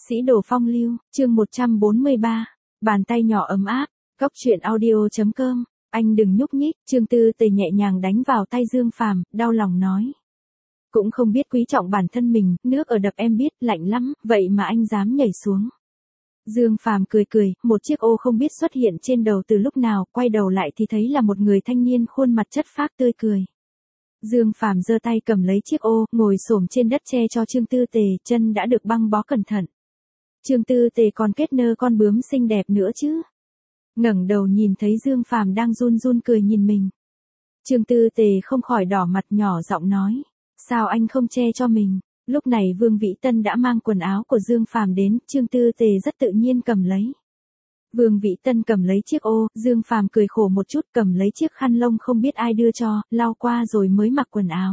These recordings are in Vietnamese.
Sĩ đồ phong lưu, chương 143, bàn tay nhỏ ấm áp, góc truyện audio.com, anh đừng nhúc nhích, Trương Tư Tề nhẹ nhàng đánh vào tay Dương Phàm, đau lòng nói. Cũng không biết quý trọng bản thân mình, nước ở đập em biết, lạnh lắm, vậy mà anh dám nhảy xuống. Dương Phàm cười cười, một chiếc ô không biết xuất hiện trên đầu từ lúc nào, quay đầu lại thì thấy là một người thanh niên khuôn mặt chất phác tươi cười. Dương Phàm giơ tay cầm lấy chiếc ô, ngồi xổm trên đất che cho Trương Tư Tề, chân đã được băng bó cẩn thận. Trương Tư Tề còn kết nơ con bướm xinh đẹp nữa chứ. Ngẩng đầu nhìn thấy Dương Phàm đang run run cười nhìn mình. Trương Tư Tề không khỏi đỏ mặt nhỏ giọng nói, sao anh không che cho mình? Lúc này Vương Vĩ Tân đã mang quần áo của Dương Phàm đến, Trương Tư Tề rất tự nhiên cầm lấy. Vương Vĩ Tân cầm lấy chiếc ô, Dương Phàm cười khổ một chút cầm lấy chiếc khăn lông không biết ai đưa cho, lau qua rồi mới mặc quần áo.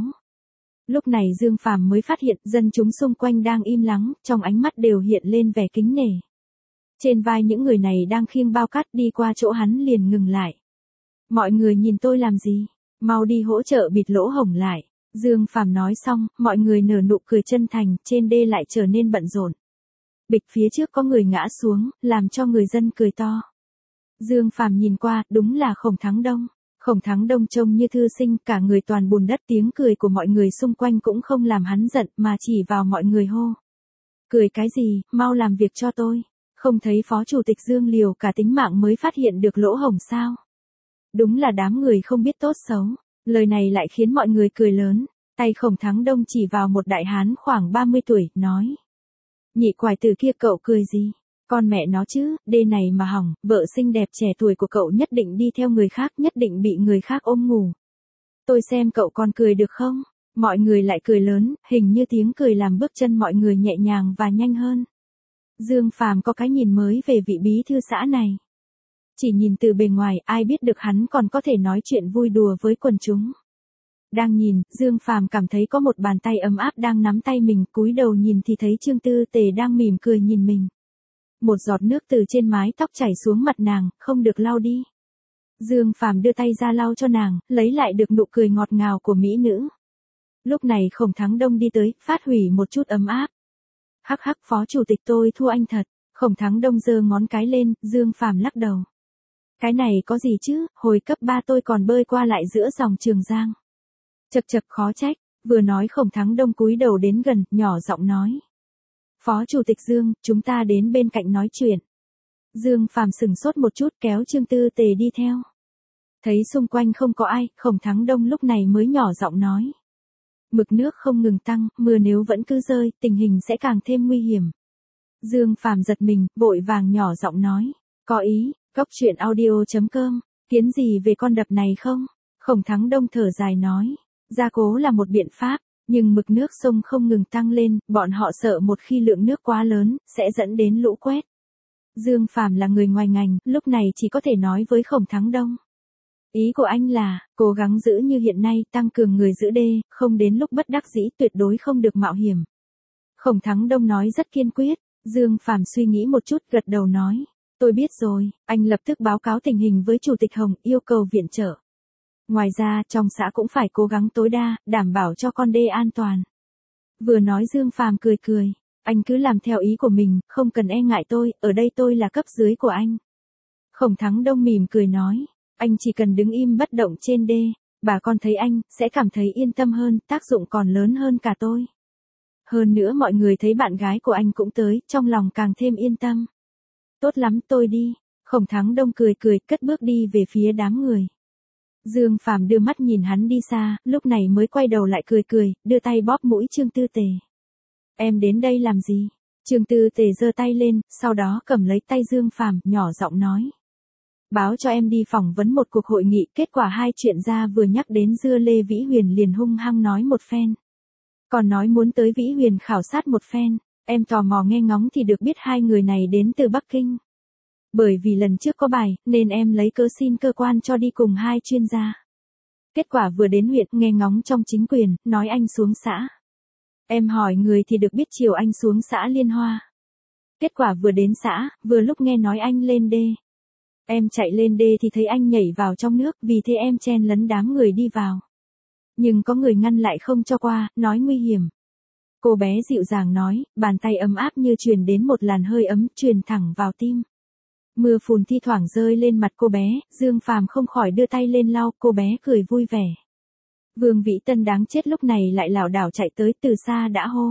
Lúc này Dương Phàm mới phát hiện dân chúng xung quanh đang im lắng, trong ánh mắt đều hiện lên vẻ kính nể. Trên vai những người này đang khiêng bao cát đi qua chỗ hắn liền ngừng lại. Mọi người nhìn tôi làm gì? Mau đi hỗ trợ bịt lỗ hổng lại. Dương Phàm nói xong, mọi người nở nụ cười chân thành, trên đê lại trở nên bận rộn. Bịch phía trước có người ngã xuống, làm cho người dân cười to. Dương Phàm nhìn qua, đúng là Khổng Thắng Đông. Khổng Thắng Đông trông như thư sinh, cả người toàn bùn đất, tiếng cười của mọi người xung quanh cũng không làm hắn giận mà chỉ vào mọi người hô. Cười cái gì, mau làm việc cho tôi. Không thấy Phó Chủ tịch Dương liều cả tính mạng mới phát hiện được lỗ hổng sao? Đúng là đám người không biết tốt xấu. Lời này lại khiến mọi người cười lớn. Tay Khổng Thắng Đông chỉ vào một đại hán khoảng 30 tuổi, nói. Nhị quài tử kia cậu cười gì? Con mẹ nó chứ, đê này mà hỏng, vợ xinh đẹp trẻ tuổi của cậu nhất định đi theo người khác, nhất định bị người khác ôm ngủ. Tôi xem cậu còn cười được không? Mọi người lại cười lớn, hình như tiếng cười làm bước chân mọi người nhẹ nhàng và nhanh hơn. Dương Phàm có cái nhìn mới về vị bí thư xã này. Chỉ nhìn từ bề ngoài, ai biết được hắn còn có thể nói chuyện vui đùa với quần chúng. Đang nhìn, Dương Phàm cảm thấy có một bàn tay ấm áp đang nắm tay mình, cúi đầu nhìn thì thấy Trương Tư Tề đang mỉm cười nhìn mình. Một giọt nước từ trên mái tóc chảy xuống mặt nàng, không được lau đi. Dương Phàm đưa tay ra lau cho nàng, lấy lại được nụ cười ngọt ngào của mỹ nữ. Lúc này Khổng Thắng Đông đi tới, phát hủy một chút ấm áp. Hắc hắc, Phó Chủ tịch tôi thua anh thật. Khổng Thắng Đông giơ ngón cái lên, Dương Phàm lắc đầu. Cái này có gì chứ, hồi cấp 3 tôi còn bơi qua lại giữa dòng Trường Giang. Chật chật khó trách, vừa nói Khổng Thắng Đông cúi đầu đến gần, nhỏ giọng nói. Phó Chủ tịch Dương, chúng ta đến bên cạnh nói chuyện. Dương Phàm sừng sốt một chút kéo Trương Tư Tề đi theo. Thấy xung quanh không có ai, Khổng Thắng Đông lúc này mới nhỏ giọng nói. Mực nước không ngừng tăng, mưa nếu vẫn cứ rơi, tình hình sẽ càng thêm nguy hiểm. Dương Phàm giật mình, vội vàng nhỏ giọng nói. Có ý, góc truyện audio.com, kiến gì về con đập này không? Khổng Thắng Đông thở dài nói. Gia cố là một biện pháp, nhưng mực nước sông không ngừng tăng lên, bọn họ sợ một khi lượng nước quá lớn, sẽ dẫn đến lũ quét. Dương Phàm là người ngoài ngành, lúc này chỉ có thể nói với Khổng Thắng Đông. Ý của anh là, cố gắng giữ như hiện nay, tăng cường người giữ đê, không đến lúc bất đắc dĩ tuyệt đối không được mạo hiểm. Khổng Thắng Đông nói rất kiên quyết, Dương Phàm suy nghĩ một chút gật đầu nói. Tôi biết rồi, anh lập tức báo cáo tình hình với Chủ tịch Hồng, yêu cầu viện trợ. Ngoài ra, trong xã cũng phải cố gắng tối đa, đảm bảo cho con đê an toàn. Vừa nói Dương Phàm cười cười, anh cứ làm theo ý của mình, không cần e ngại tôi, ở đây tôi là cấp dưới của anh. Khổng Thắng Đông mỉm cười nói, anh chỉ cần đứng im bất động trên đê, bà con thấy anh, sẽ cảm thấy yên tâm hơn, tác dụng còn lớn hơn cả tôi. Hơn nữa mọi người thấy bạn gái của anh cũng tới, trong lòng càng thêm yên tâm. Tốt lắm, tôi đi. Khổng Thắng Đông cười cười, cất bước đi về phía đám người. Dương Phàm đưa mắt nhìn hắn đi xa, lúc này mới quay đầu lại cười cười, đưa tay bóp mũi Trương Tư Tề. Em đến đây làm gì? Trương Tư Tề giơ tay lên, sau đó cầm lấy tay Dương Phàm, nhỏ giọng nói. Báo cho em đi phỏng vấn một cuộc hội nghị, kết quả hai chuyện gia vừa nhắc đến dưa Lê Vĩ Huyền liền hung hăng nói một phen. Còn nói muốn tới Vĩ Huyền khảo sát một phen, em tò mò nghe ngóng thì được biết hai người này đến từ Bắc Kinh. Bởi vì lần trước có bài, nên em lấy cớ xin cơ quan cho đi cùng hai chuyên gia. Kết quả vừa đến huyện, nghe ngóng trong chính quyền, nói anh xuống xã. Em hỏi người thì được biết chiều anh xuống xã Liên Hoa. Kết quả vừa đến xã, vừa lúc nghe nói anh lên đê. Em chạy lên đê thì thấy anh nhảy vào trong nước, vì thế em chen lấn đám người đi vào. Nhưng có người ngăn lại không cho qua, nói nguy hiểm. Cô bé dịu dàng nói, bàn tay ấm áp như truyền đến một làn hơi ấm truyền thẳng vào tim. Mưa phùn thi thoảng rơi lên mặt cô bé, Dương Phàm không khỏi đưa tay lên lau, cô bé cười vui vẻ. Vương Vĩ Tân đáng chết lúc này lại lảo đảo chạy tới, từ xa đã hô.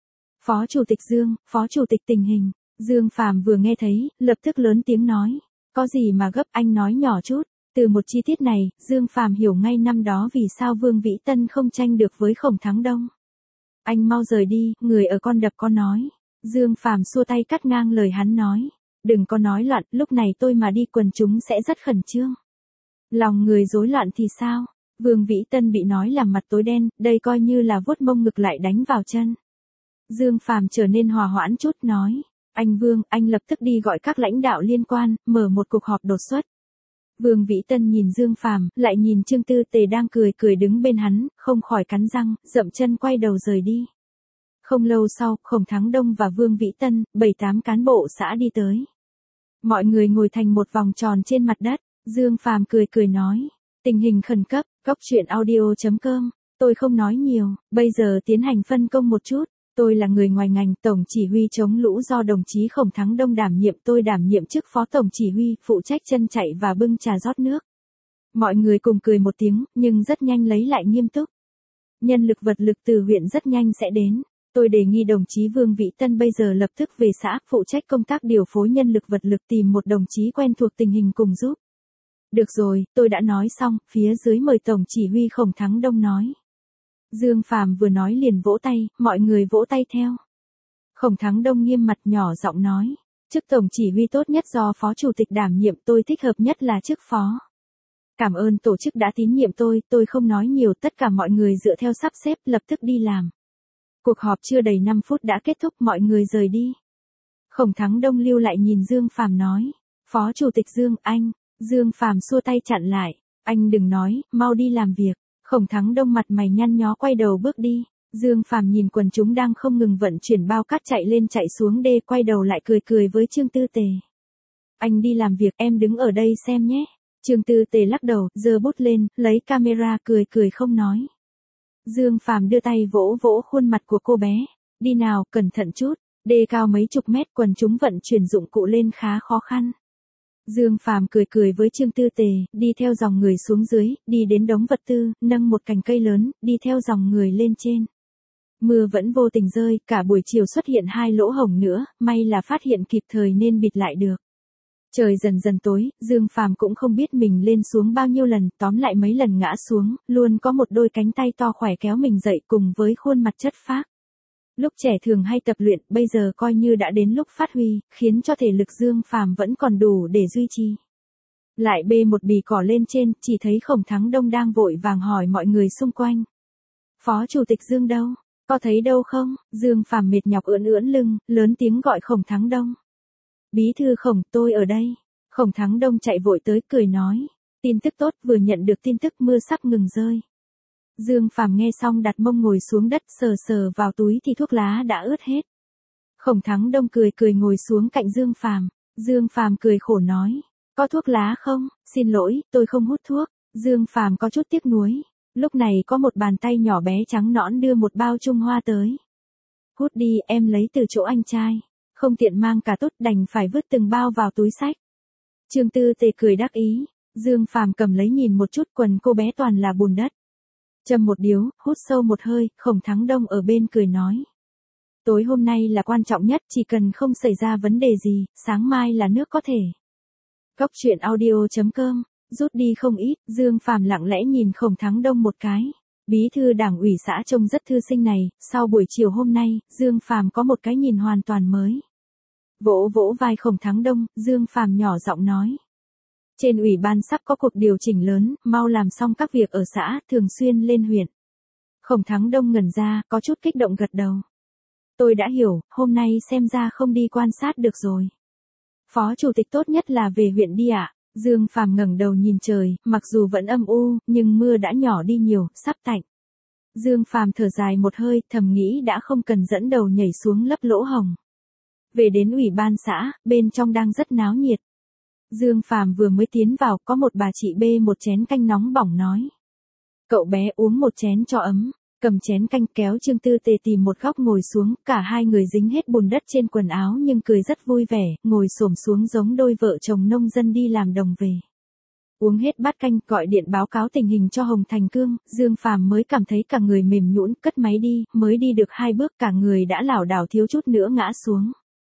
Phó Chủ tịch Dương, Phó Chủ tịch tình hình. Dương Phàm vừa nghe thấy, lập tức lớn tiếng nói. Có gì mà gấp, anh nói nhỏ chút. Từ một chi tiết này, Dương Phàm hiểu ngay năm đó vì sao Vương Vĩ Tân không tranh được với Khổng Thắng Đông. Anh mau rời đi, người ở con đập con nói. Dương Phàm xua tay cắt ngang lời hắn nói. Đừng có nói loạn, lúc này tôi mà đi quần chúng sẽ rất khẩn trương. Lòng người rối loạn thì sao? Vương Vĩ Tân bị nói làm mặt tối đen, đây coi như là vuốt mông ngực lại đánh vào chân. Dương Phàm trở nên hòa hoãn chút nói. Anh Vương, anh lập tức đi gọi các lãnh đạo liên quan, mở một cuộc họp đột xuất. Vương Vĩ Tân nhìn Dương Phàm, lại nhìn Trương Tư Tề đang cười đứng bên hắn, không khỏi cắn răng, dậm chân quay đầu rời đi. Không lâu sau, Khổng Thắng Đông và Vương Vĩ Tân, 7-8 cán bộ xã đi tới. Mọi người ngồi thành một vòng tròn trên mặt đất, Dương Phàm cười nói, tình hình khẩn cấp, goctruyện.audio.com, tôi không nói nhiều, bây giờ tiến hành phân công một chút. Tôi là người ngoài ngành, tổng chỉ huy chống lũ do đồng chí Khổng Thắng Đông đảm nhiệm, tôi đảm nhiệm chức phó tổng chỉ huy, phụ trách chân chạy và bưng trà rót nước. Mọi người cùng cười một tiếng, nhưng rất nhanh lấy lại nghiêm túc. Nhân lực vật lực từ huyện rất nhanh sẽ đến. Tôi đề nghị đồng chí Vương Vĩ Tân bây giờ lập tức về xã, phụ trách công tác điều phối nhân lực vật lực, tìm một đồng chí quen thuộc tình hình cùng giúp. Được rồi, tôi đã nói xong, phía dưới mời tổng chỉ huy Khổng Thắng Đông nói. Dương Phàm vừa nói liền vỗ tay, mọi người vỗ tay theo. Khổng Thắng Đông nghiêm mặt nhỏ giọng nói, chức tổng chỉ huy tốt nhất do phó chủ tịch đảm nhiệm, tôi thích hợp nhất là chức phó. Cảm ơn tổ chức đã tín nhiệm tôi không nói nhiều, tất cả mọi người dựa theo sắp xếp lập tức đi làm. Cuộc họp chưa đầy 5 phút đã kết thúc, mọi người rời đi. Khổng Thắng Đông lưu lại nhìn Dương Phàm nói, Phó Chủ tịch Dương, anh. Dương Phàm xua tay chặn lại, anh đừng nói, mau đi làm việc. Khổng Thắng Đông mặt mày nhăn nhó quay đầu bước đi. Dương Phàm nhìn quần chúng đang không ngừng vận chuyển bao cát chạy lên chạy xuống đê, quay đầu lại cười với Trương Tư Tề. Anh đi làm việc, em đứng ở đây xem nhé. Trương Tư Tề lắc đầu, giơ bút lên, lấy camera cười không nói. Dương Phàm đưa tay vỗ khuôn mặt của cô bé. Đi nào, cẩn thận chút, đê cao mấy chục mét, quần chúng vận chuyển dụng cụ lên khá khó khăn. Dương Phàm cười với Trương Tư Tề, đi theo dòng người xuống dưới, đi đến đống vật tư, nâng một cành cây lớn, đi theo dòng người lên trên. Mưa vẫn vô tình rơi, cả buổi chiều xuất hiện 2 lỗ hổng nữa, may là phát hiện kịp thời nên bịt lại được. Trời dần tối, Dương Phàm cũng không biết mình lên xuống bao nhiêu lần, tóm lại mấy lần ngã xuống, luôn có một đôi cánh tay to khỏe kéo mình dậy cùng với khuôn mặt chất phác. Lúc trẻ thường hay tập luyện, bây giờ coi như đã đến lúc phát huy, khiến cho thể lực Dương Phàm vẫn còn đủ để duy trì. Lại bê một bì cỏ lên trên, chỉ thấy Khổng Thắng Đông đang vội vàng hỏi mọi người xung quanh. Phó Chủ tịch Dương đâu? Có thấy đâu không? Dương Phàm mệt nhọc ưỡn lưng, lớn tiếng gọi Khổng Thắng Đông. Bí thư Khổng, tôi ở đây. Khổng Thắng Đông chạy vội tới cười nói. Tin tức tốt, vừa nhận được tin tức mưa sắp ngừng rơi. Dương Phàm nghe xong đặt mông ngồi xuống đất, sờ vào túi thì thuốc lá đã ướt hết. Khổng Thắng Đông cười ngồi xuống cạnh Dương Phàm. Dương Phàm cười khổ nói, có thuốc lá không? Xin lỗi, tôi không hút thuốc. Dương Phàm có chút tiếc nuối. Lúc này có một bàn tay nhỏ bé trắng nõn đưa một bao Trung Hoa tới. Hút đi, em lấy từ chỗ anh trai. Không tiện mang cả tốt, đành phải vứt từng bao vào túi xách. Trương Tư Tề cười đắc ý. Dương Phàm cầm lấy nhìn một chút, quần cô bé toàn là bùn đất. Châm một điếu, hút sâu một hơi, Khổng Thắng Đông ở bên cười nói. Tối hôm nay là quan trọng nhất, chỉ cần không xảy ra vấn đề gì, sáng mai là nước có thể. Goctruyện.audio.com, rút đi không ít, Dương Phàm lặng lẽ nhìn Khổng Thắng Đông một cái. Bí thư đảng ủy xã trông rất thư sinh này, sau buổi chiều hôm nay, Dương Phàm có một cái nhìn hoàn toàn mới. Vỗ vai Khổng Thắng Đông, Dương Phàm nhỏ giọng nói. Trên ủy ban sắp có cuộc điều chỉnh lớn, mau làm xong các việc ở xã, thường xuyên lên huyện. Khổng Thắng Đông ngẩn ra, có chút kích động gật đầu. Tôi đã hiểu, hôm nay xem ra không đi quan sát được rồi. Phó chủ tịch tốt nhất là về huyện đi ạ. Dương Phàm ngẩng đầu nhìn trời, mặc dù vẫn âm u, nhưng mưa đã nhỏ đi nhiều, sắp tạnh. Dương Phàm thở dài một hơi, thầm nghĩ đã không cần dẫn đầu nhảy xuống lấp lỗ hồng. Về đến ủy ban xã, bên trong đang rất náo nhiệt. Dương Phàm vừa mới tiến vào, có một bà chị bê một chén canh nóng bỏng nói. Cậu bé uống một chén cho ấm. cầm chén canh kéo Trương Tư Tề tìm một góc ngồi xuống, cả hai người dính hết bùn đất trên quần áo nhưng cười rất vui vẻ, ngồi xổm xuống giống đôi vợ chồng nông dân đi làm đồng về. Uống hết bát canh, gọi điện báo cáo tình hình cho Hồng Thành Cương, Dương Phàm mới cảm thấy cả người mềm nhũn, cất máy đi, mới đi được 2 bước cả người đã lảo đảo thiếu chút nữa ngã xuống.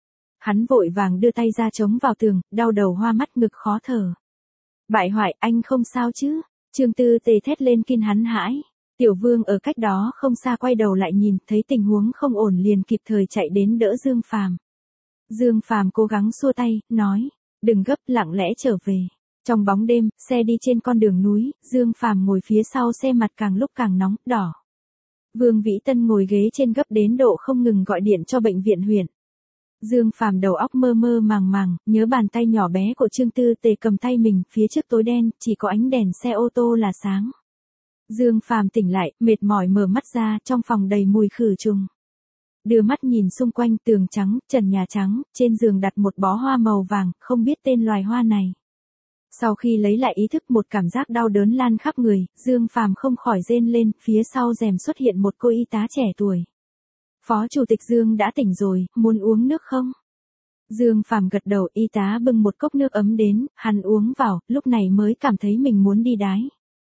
Hắn vội vàng đưa tay ra chống vào tường, đau đầu hoa mắt ngực khó thở. Bại hoại, anh không sao chứ? Trương Tư Tề thét lên kinh hắn hãi. Tiểu Vương ở cách đó không xa quay đầu lại nhìn, thấy tình huống không ổn liền kịp thời chạy đến đỡ Dương Phàm. Dương Phàm cố gắng xua tay, nói, đừng gấp, lặng lẽ trở về. Trong bóng đêm, xe đi trên con đường núi, Dương Phàm ngồi phía sau xe mặt càng lúc càng nóng, đỏ. Vương Vĩ Tân ngồi ghế trên gấp đến độ không ngừng gọi điện cho bệnh viện huyện. Dương Phàm đầu óc mơ mơ màng màng, nhớ bàn tay nhỏ bé của Trương Tư Tề cầm tay mình, phía trước tối đen, chỉ có ánh đèn xe ô tô là sáng. Dương Phàm tỉnh lại, mệt mỏi mở mắt ra, trong phòng đầy mùi khử trùng. Đưa mắt nhìn xung quanh, tường trắng, trần nhà trắng, trên giường đặt một bó hoa màu vàng, không biết tên loài hoa này. Sau khi lấy lại ý thức, một cảm giác đau đớn lan khắp người, Dương Phàm không khỏi rên lên, phía sau rèm xuất hiện một cô y tá trẻ tuổi. Phó Chủ tịch Dương đã tỉnh rồi, muốn uống nước không? Dương Phàm gật đầu, y tá bưng một cốc nước ấm đến, hắn uống vào, lúc này mới cảm thấy mình muốn đi đái.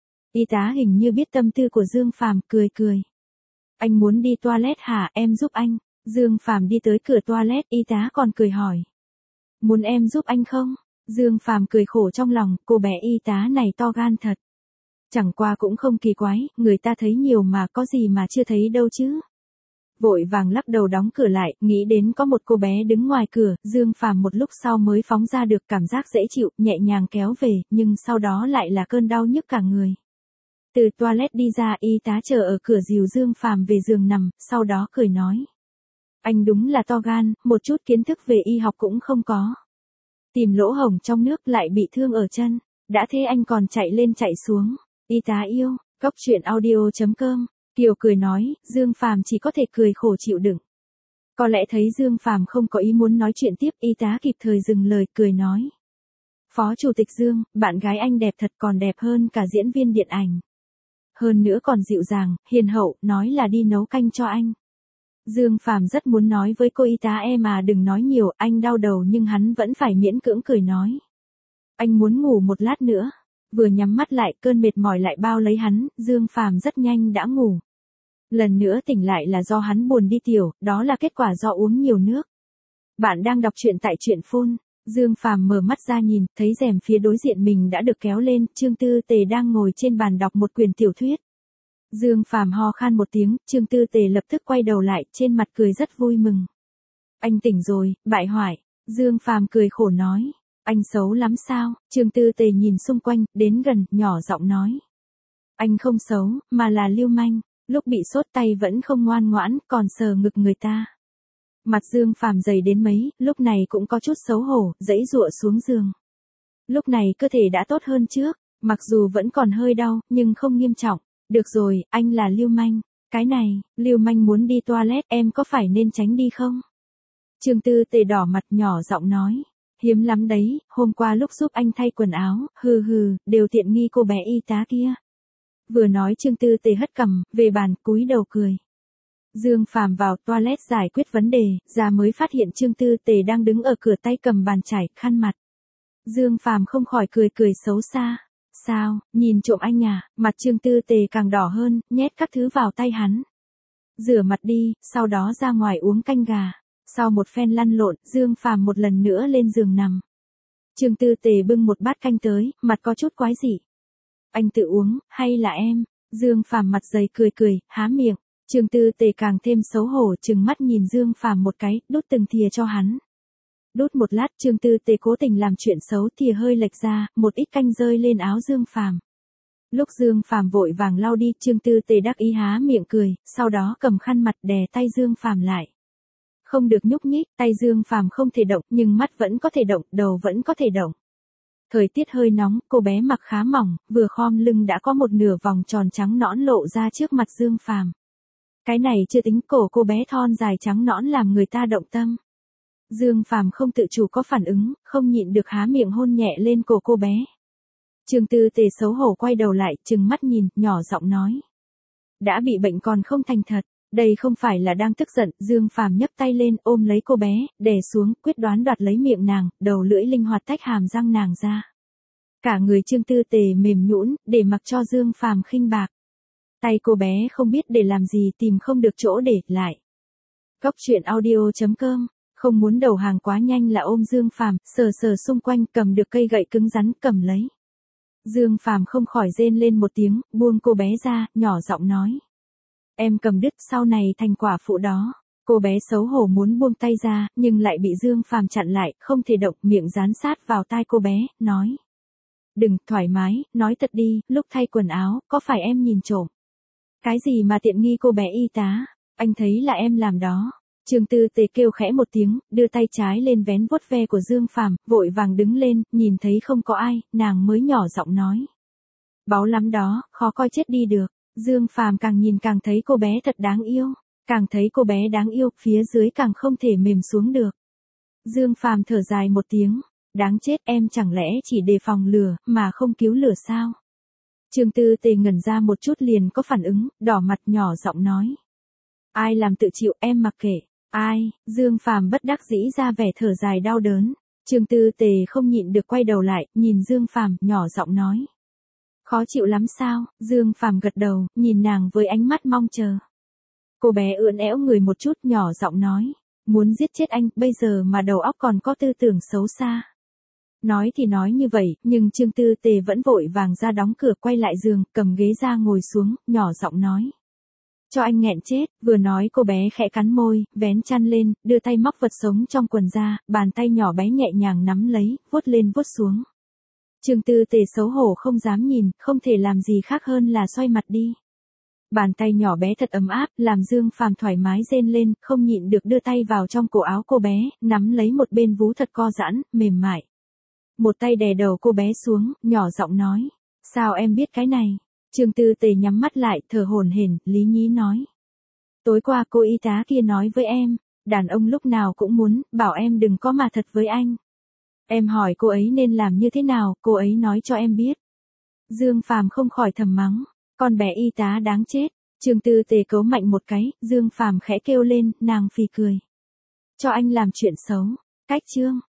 Y tá hình như biết tâm tư của Dương Phàm, cười cười. Anh muốn đi toilet hả, em giúp anh. Dương Phàm đi tới cửa toilet, y tá còn cười hỏi. Muốn em giúp anh không? Dương Phàm cười khổ trong lòng, cô bé y tá này to gan thật. Chẳng qua cũng không kỳ quái, người ta thấy nhiều mà có gì mà chưa thấy đâu chứ. Vội vàng lắc đầu đóng cửa lại, nghĩ đến có một cô bé đứng ngoài cửa, Dương Phàm một lúc sau mới phóng ra được cảm giác dễ chịu, nhẹ nhàng kéo về, nhưng sau đó lại là cơn đau nhức cả người. Từ toilet đi ra, y tá chờ ở cửa dìu Dương Phàm về giường nằm, sau đó cười nói. Anh đúng là to gan, một chút kiến thức về y học cũng không có. Tìm lỗ hổng trong nước lại bị thương ở chân, đã thế anh còn chạy lên chạy xuống. Y tá yêu, Cóc Truyện Audio.com. Kiều cười nói, Dương Phàm chỉ có thể cười khổ chịu đựng. Có lẽ thấy Dương Phàm không có ý muốn nói chuyện tiếp, y tá kịp thời dừng lời, cười nói. Phó Chủ tịch Dương, bạn gái anh đẹp thật, còn đẹp hơn cả diễn viên điện ảnh. Hơn nữa còn dịu dàng, hiền hậu, nói là đi nấu canh cho anh. Dương Phàm rất muốn nói với cô y tá em mà đừng nói nhiều, anh đau đầu nhưng hắn vẫn phải miễn cưỡng cười nói. Anh muốn ngủ một lát nữa. Vừa nhắm mắt lại, cơn mệt mỏi lại bao lấy hắn, Dương Phàm rất nhanh đã ngủ. Lần nữa tỉnh lại là do hắn buồn đi tiểu, đó là kết quả do uống nhiều nước. Bạn đang đọc truyện tại truyện phun. Dương Phàm mở mắt ra nhìn, thấy rèm phía đối diện mình đã được kéo lên, Trương Tư Tề đang ngồi trên bàn đọc một quyển tiểu thuyết. Dương Phàm ho khan một tiếng, Trương Tư Tề lập tức quay đầu lại, trên mặt cười rất vui mừng. Anh tỉnh rồi, bại hoại. Dương Phàm cười khổ nói. Anh xấu lắm sao? Trương Tư Tề nhìn xung quanh, đến gần, nhỏ giọng nói. Anh không xấu, mà là lưu manh, lúc bị sốt tay vẫn không ngoan ngoãn, còn sờ ngực người ta. Mặt Dương Phàm dày đến mấy, lúc này cũng có chút xấu hổ, giãy giụa xuống giường. Lúc này cơ thể đã tốt hơn trước, mặc dù vẫn còn hơi đau, nhưng không nghiêm trọng. Được rồi, anh là lưu manh. Cái này, lưu manh muốn đi toilet, em có phải nên tránh đi không? Trương Tư Tề đỏ mặt nhỏ giọng nói. Hiếm lắm đấy, hôm qua lúc giúp anh thay quần áo, đều tiện nghi cô bé y tá kia. Vừa nói Trương Tư Tề hất cằm, về bàn, cúi đầu cười. Dương Phàm vào toilet giải quyết vấn đề, ra mới phát hiện Trương Tư Tề đang đứng ở cửa tay cầm bàn chải, khăn mặt. Dương Phàm không khỏi cười xấu xa. Sao, nhìn trộm anh à? Mặt Trương Tư Tề càng đỏ hơn, nhét các thứ vào tay hắn. Rửa mặt đi, sau đó ra ngoài uống canh gà. Sau một phen lăn lộn, Dương Phàm một lần nữa lên giường nằm. Trương Tư Tề bưng một bát canh tới, mặt có chút quái dị. Anh tự uống, hay là em? Dương Phàm mặt dày cười, há miệng. Trương Tư Tề càng thêm xấu hổ, trừng mắt nhìn Dương Phàm một cái, đút từng thìa cho hắn. Đút một lát, Trương Tư Tề cố tình làm chuyện xấu, thìa hơi lệch ra, một ít canh rơi lên áo Dương Phàm. Lúc Dương Phàm vội vàng lau đi, Trương Tư Tề đắc ý há miệng cười, sau đó cầm khăn mặt đè tay Dương Phàm lại. Không được nhúc nhích, tay Dương Phàm không thể động, nhưng mắt vẫn có thể động, đầu vẫn có thể động. Thời tiết hơi nóng, cô bé mặc khá mỏng, vừa khom lưng đã có một nửa vòng tròn trắng nõn lộ ra trước mặt Dương Phàm. Cái này chưa tính cổ cô bé thon dài trắng nõn làm người ta động tâm. Dương Phàm không tự chủ có phản ứng, không nhịn được há miệng hôn nhẹ lên cổ cô bé. Trương Tư Tề xấu hổ quay đầu lại, trừng mắt nhìn, nhỏ giọng nói. đã bị bệnh còn không thành thật. Đây không phải là đang tức giận, Dương Phàm nhấc tay lên ôm lấy cô bé, đè xuống, quyết đoán đoạt lấy miệng nàng, đầu lưỡi linh hoạt tách hàm răng nàng ra. Cả người Trương Tư Tề mềm nhũn, để mặc cho Dương Phàm khinh bạc. Tay cô bé không biết để làm gì, tìm không được chỗ để lại. Cóc truyện audio.com, không muốn đầu hàng quá nhanh là ôm Dương Phàm, sờ sờ xung quanh, cầm được cây gậy cứng rắn cầm lấy. Dương Phàm không khỏi rên lên một tiếng, buông cô bé ra, nhỏ giọng nói. Em cầm đứt, sau này thành quả phụ đó. Cô bé xấu hổ muốn buông tay ra, nhưng lại bị Dương Phàm chặn lại, không thể động, miệng dán sát vào tai cô bé, nói. Đừng, thoải mái, nói thật đi, lúc thay quần áo, có phải em nhìn trộm? Cái gì mà tiện nghi cô bé y tá, anh thấy là em làm đó. Trương Tư Tề kêu khẽ một tiếng, đưa tay trái lên vén vuốt ve của Dương Phàm, vội vàng đứng lên, nhìn thấy không có ai, nàng mới nhỏ giọng nói. Báu lắm đó, khó coi chết đi được. Dương Phàm càng nhìn càng thấy cô bé thật đáng yêu, càng thấy cô bé đáng yêu, phía dưới càng không thể mềm xuống được. Dương Phàm thở dài một tiếng, đáng chết, em chẳng lẽ chỉ đề phòng lửa, mà không cứu lửa sao? Trương Tư Tề ngẩn ra một chút liền có phản ứng, đỏ mặt nhỏ giọng nói. Ai làm tự chịu, em mặc kệ. Ai? Dương Phàm bất đắc dĩ ra vẻ thở dài đau đớn. Trương Tư Tề không nhịn được quay đầu lại, nhìn Dương Phàm, nhỏ giọng nói. Khó chịu lắm sao? Dương Phàm gật đầu, nhìn nàng với ánh mắt mong chờ. Cô bé ưỡn éo người một chút, nhỏ giọng nói. Muốn giết chết anh, bây giờ mà đầu óc còn có tư tưởng xấu xa. Nói thì nói như vậy, nhưng Trương Tư Tề vẫn vội vàng ra đóng cửa, quay lại giường, cầm ghế ra ngồi xuống, nhỏ giọng nói. Cho anh nghẹn chết, vừa nói cô bé khẽ cắn môi, vén chăn lên, đưa tay móc vật sống trong quần ra, bàn tay nhỏ bé nhẹ nhàng nắm lấy, vuốt lên vuốt xuống. Trương Tư Tề xấu hổ không dám nhìn, không thể làm gì khác hơn là xoay mặt đi. Bàn tay nhỏ bé thật ấm áp, làm Dương Phàm thoải mái rên lên, không nhịn được đưa tay vào trong cổ áo cô bé, nắm lấy một bên vú thật co giãn, mềm mại. Một tay đè đầu cô bé xuống, nhỏ giọng nói. Sao em biết cái này? Trương Tư Tề nhắm mắt lại, thở hổn hển, lý nhí nói. Tối qua cô y tá kia nói với em, đàn ông lúc nào cũng muốn, bảo em đừng có mà thật với anh. Em hỏi cô ấy nên làm như thế nào, cô ấy nói cho em biết. Dương Phàm không khỏi thầm mắng, con bé y tá đáng chết. Trương Tư Tề cấu mạnh một cái, Dương Phàm khẽ kêu lên, nàng phì cười. Cho anh làm chuyện xấu. Cách chương.